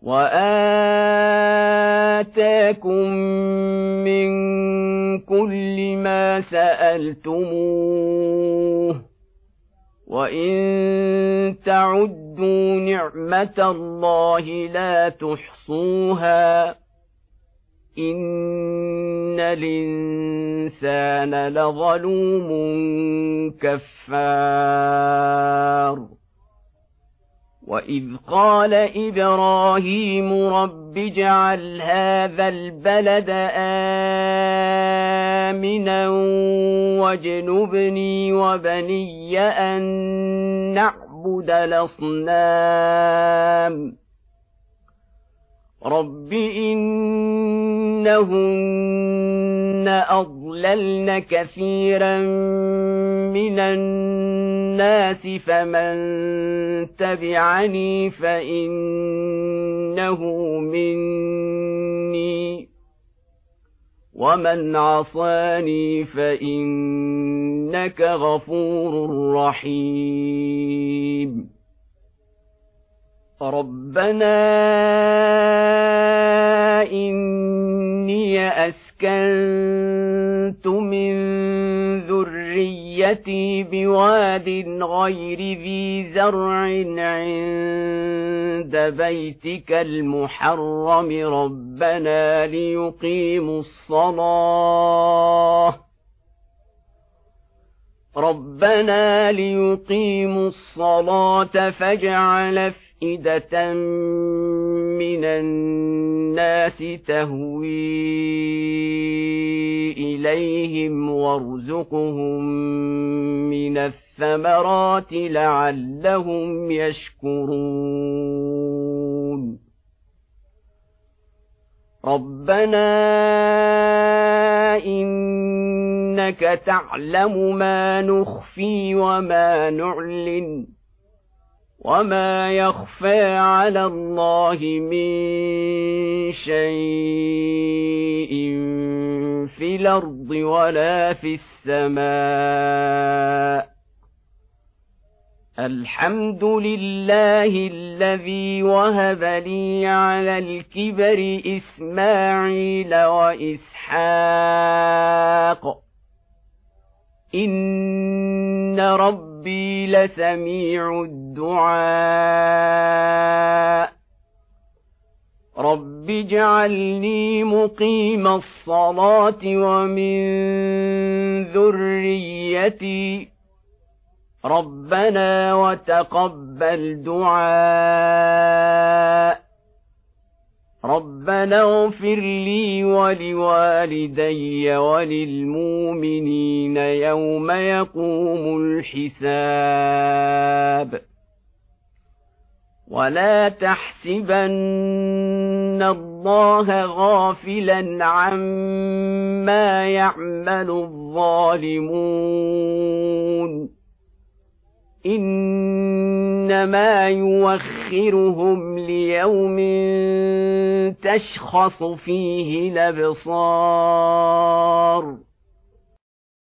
وآتاكم من كل ما سألتموه وإن تعدوا نعمة الله لا تحصوها إن الإنسان لظلوم كفار وإذ قال إبراهيم رب اجعل هذا البلد آمنا واجنبني وبني أن نعبد الأصنام رب إنهن أضللن كثيرا من الناس فمن تبعني فإنه مني ومن عصاني فإنك غفور رحيم ربنا إني أسكنت من ذريتي بواد غير ذي زرع عند بيتك المحرم ربنا ليقيموا الصلاة فاجعل أفئدة من الناس تهوي إليهم وارزقهم من الثمرات لعلهم يشكرون ربنا إنك تعلم ما نخفي وما نعلن وما يخفى على الله من شيء في الأرض ولا في السماء الحمد لله الذي وهب لي على الكبر إسماعيل وإسحاق إن ربي لسميع الدعاء رب اجعلني مقيم الصلاة ومن ذريتي ربنا وتقبل دعاء ربنا اغفر لي ولوالدي وللمؤمنين يوم يقوم الحساب ولا تحسبن الله غافلا عما يعمل الظالمون إنما يوخرهم ليوم تشخص فيه الأبصار